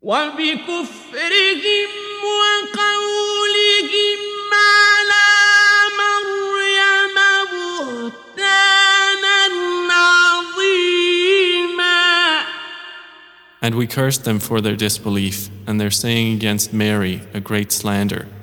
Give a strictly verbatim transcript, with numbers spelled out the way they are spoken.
وبكفرهم وقولهم على مريم بهتانا عظيما. And we cursed them for their disbelief and their saying against Mary a great slander.